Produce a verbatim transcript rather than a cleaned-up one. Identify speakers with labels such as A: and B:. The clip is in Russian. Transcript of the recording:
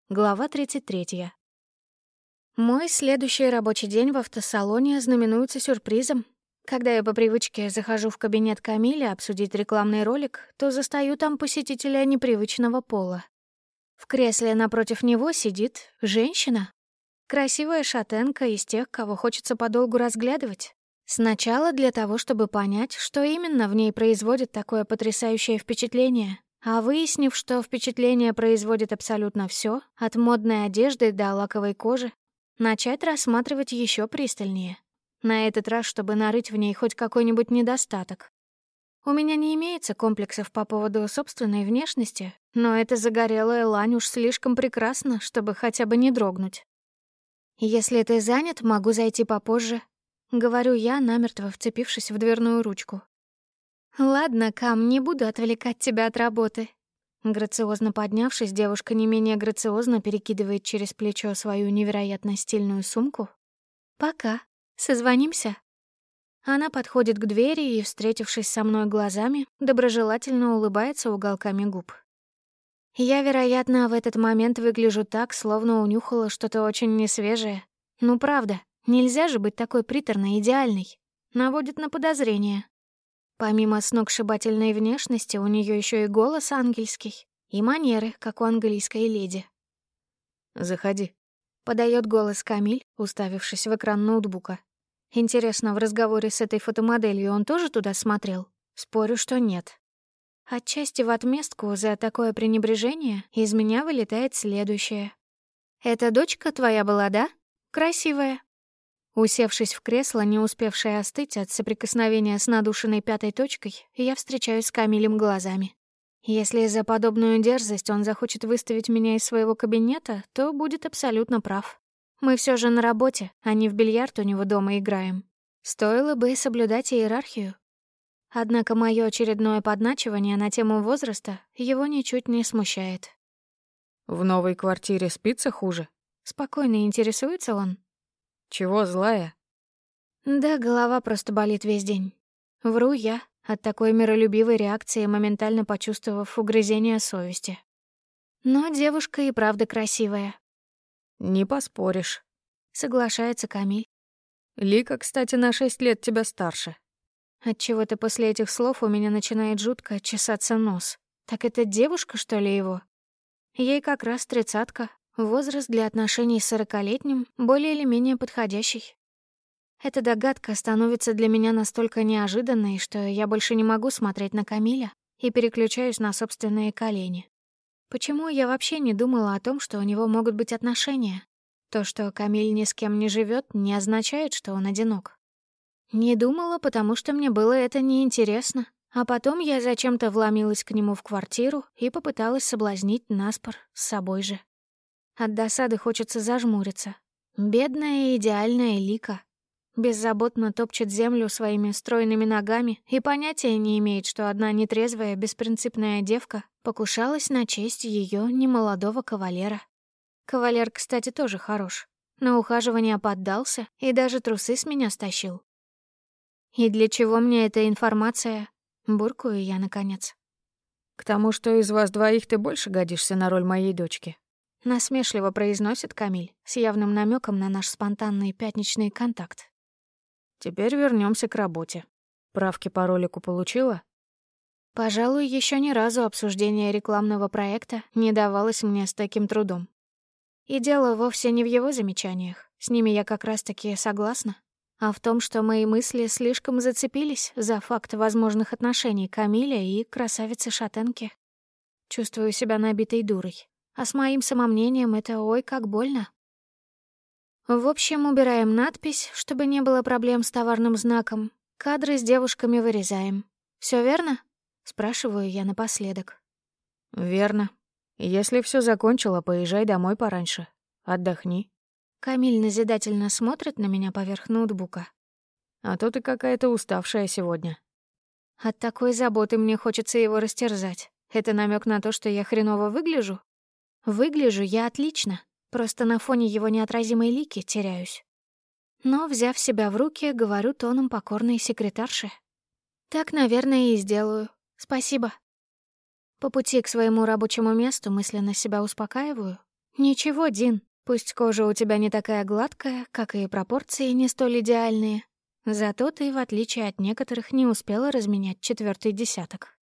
A: Глава тридцать третья. Мой следующий рабочий день в автосалоне знаменуется сюрпризом. Когда я по привычке захожу в кабинет Камиля обсудить рекламный ролик, то застаю там посетителя непривычного пола. В кресле напротив него сидит женщина. Красивая шатенка из тех, кого хочется подолгу разглядывать. Сначала для того, чтобы понять, что именно в ней производит такое потрясающее впечатление. А выяснив, что впечатление производит абсолютно все, от модной одежды до лаковой кожи, начать рассматривать еще пристальнее. На этот раз, чтобы нарыть в ней хоть какой-нибудь недостаток. У меня не имеется комплексов по поводу собственной внешности, но эта загорелая лань уж слишком прекрасна, чтобы хотя бы не дрогнуть. «Если ты занят, могу зайти попозже», — говорю я, намертво вцепившись в дверную ручку. «Ладно, Кам, не буду отвлекать тебя от работы». Грациозно поднявшись, девушка не менее грациозно перекидывает через плечо свою невероятно стильную сумку. «Пока. Созвонимся?» Она подходит к двери и, встретившись со мной глазами, доброжелательно улыбается уголками губ. Я, вероятно, в этот момент выгляжу так, словно унюхала что-то очень несвежее. Ну, правда, нельзя же быть такой приторной, идеальной. Наводит на подозрение. Помимо сногсшибательной внешности, у нее еще и голос ангельский, и манеры, как у английской леди.
B: «Заходи»,
A: — подает голос Камиль, уставившись в экран ноутбука. Интересно, в разговоре с этой фотомоделью он тоже туда смотрел? Спорю, что нет. Отчасти в отместку за такое пренебрежение из меня вылетает следующее. «Это дочка твоя была, да? Красивая». Усевшись в кресло, не успевшее остыть от соприкосновения с надушенной пятой точкой, я встречаюсь с Камилем глазами. Если за подобную дерзость он захочет выставить меня из своего кабинета, то будет абсолютно прав. Мы все же на работе, а не в бильярд у него дома играем. Стоило бы соблюдать иерархию. Однако мое очередное подначивание на тему возраста его ничуть не смущает.
B: «В новой квартире спится хуже?»
A: Спокойно интересуется он.
B: «Чего злая?»
A: Да, голова просто болит весь день. Вру я, от такой миролюбивой реакции моментально почувствовав угрызение совести. Но девушка и правда красивая.
B: «Не поспоришь»,
A: — соглашается Камиль.
B: «Лика, кстати, на шесть лет тебя старше».
A: Отчего-то после этих слов у меня начинает жутко чесаться нос. Так это девушка, что ли, его? Ей как раз тридцатка. Возраст для отношений с сорокалетним более или менее подходящий. Эта догадка становится для меня настолько неожиданной, что я больше не могу смотреть на Камиля и переключаюсь на собственные колени. Почему я вообще не думала о том, что у него могут быть отношения? То, что Камиль ни с кем не живет, не означает, что он одинок. Не думала, потому что мне было это неинтересно. А потом я зачем-то вломилась к нему в квартиру и попыталась соблазнить наспор с собой же. От досады хочется зажмуриться. Бедная и идеальная Лика. Беззаботно топчет землю своими стройными ногами и понятия не имеет, что одна нетрезвая, беспринципная девка покушалась на честь ее немолодого кавалера. Кавалер, кстати, тоже хорош. На ухаживание поддался и даже трусы с меня стащил. И для чего мне эта информация? Буркую я, наконец.
B: «К тому, что из вас двоих ты больше годишься на роль моей дочки»,
A: — насмешливо произносит Камиль с явным намеком на наш спонтанный пятничный контакт.
B: «Теперь вернемся к работе. Правки по ролику получила?»
A: Пожалуй, еще ни разу обсуждение рекламного проекта не давалось мне с таким трудом. И дело вовсе не в его замечаниях, с ними я как раз-таки согласна, а в том, что мои мысли слишком зацепились за факт возможных отношений Камиля и красавицы-шатенки. Чувствую себя набитой дурой, а с моим самомнением это ой как больно. В общем, убираем надпись, чтобы не было проблем с товарным знаком. Кадры с девушками вырезаем. Все верно? Спрашиваю я напоследок.
B: «Верно. Если все закончила, поезжай домой пораньше. Отдохни».
A: Камиль назидательно смотрит на меня поверх ноутбука.
B: «А то ты какая-то уставшая сегодня».
A: От такой заботы мне хочется его растерзать. Это намек на то, что я хреново выгляжу? Выгляжу я отлично, просто на фоне его неотразимой Лики теряюсь. Но, взяв себя в руки, говорю тоном покорной секретарши. Так, наверное, и сделаю. Спасибо. По пути к своему рабочему месту мысленно себя успокаиваю. «Ничего, Дин, пусть кожа у тебя не такая гладкая, как и пропорции не столь идеальные. Зато ты, в отличие от некоторых, не успела разменять четвертый десяток».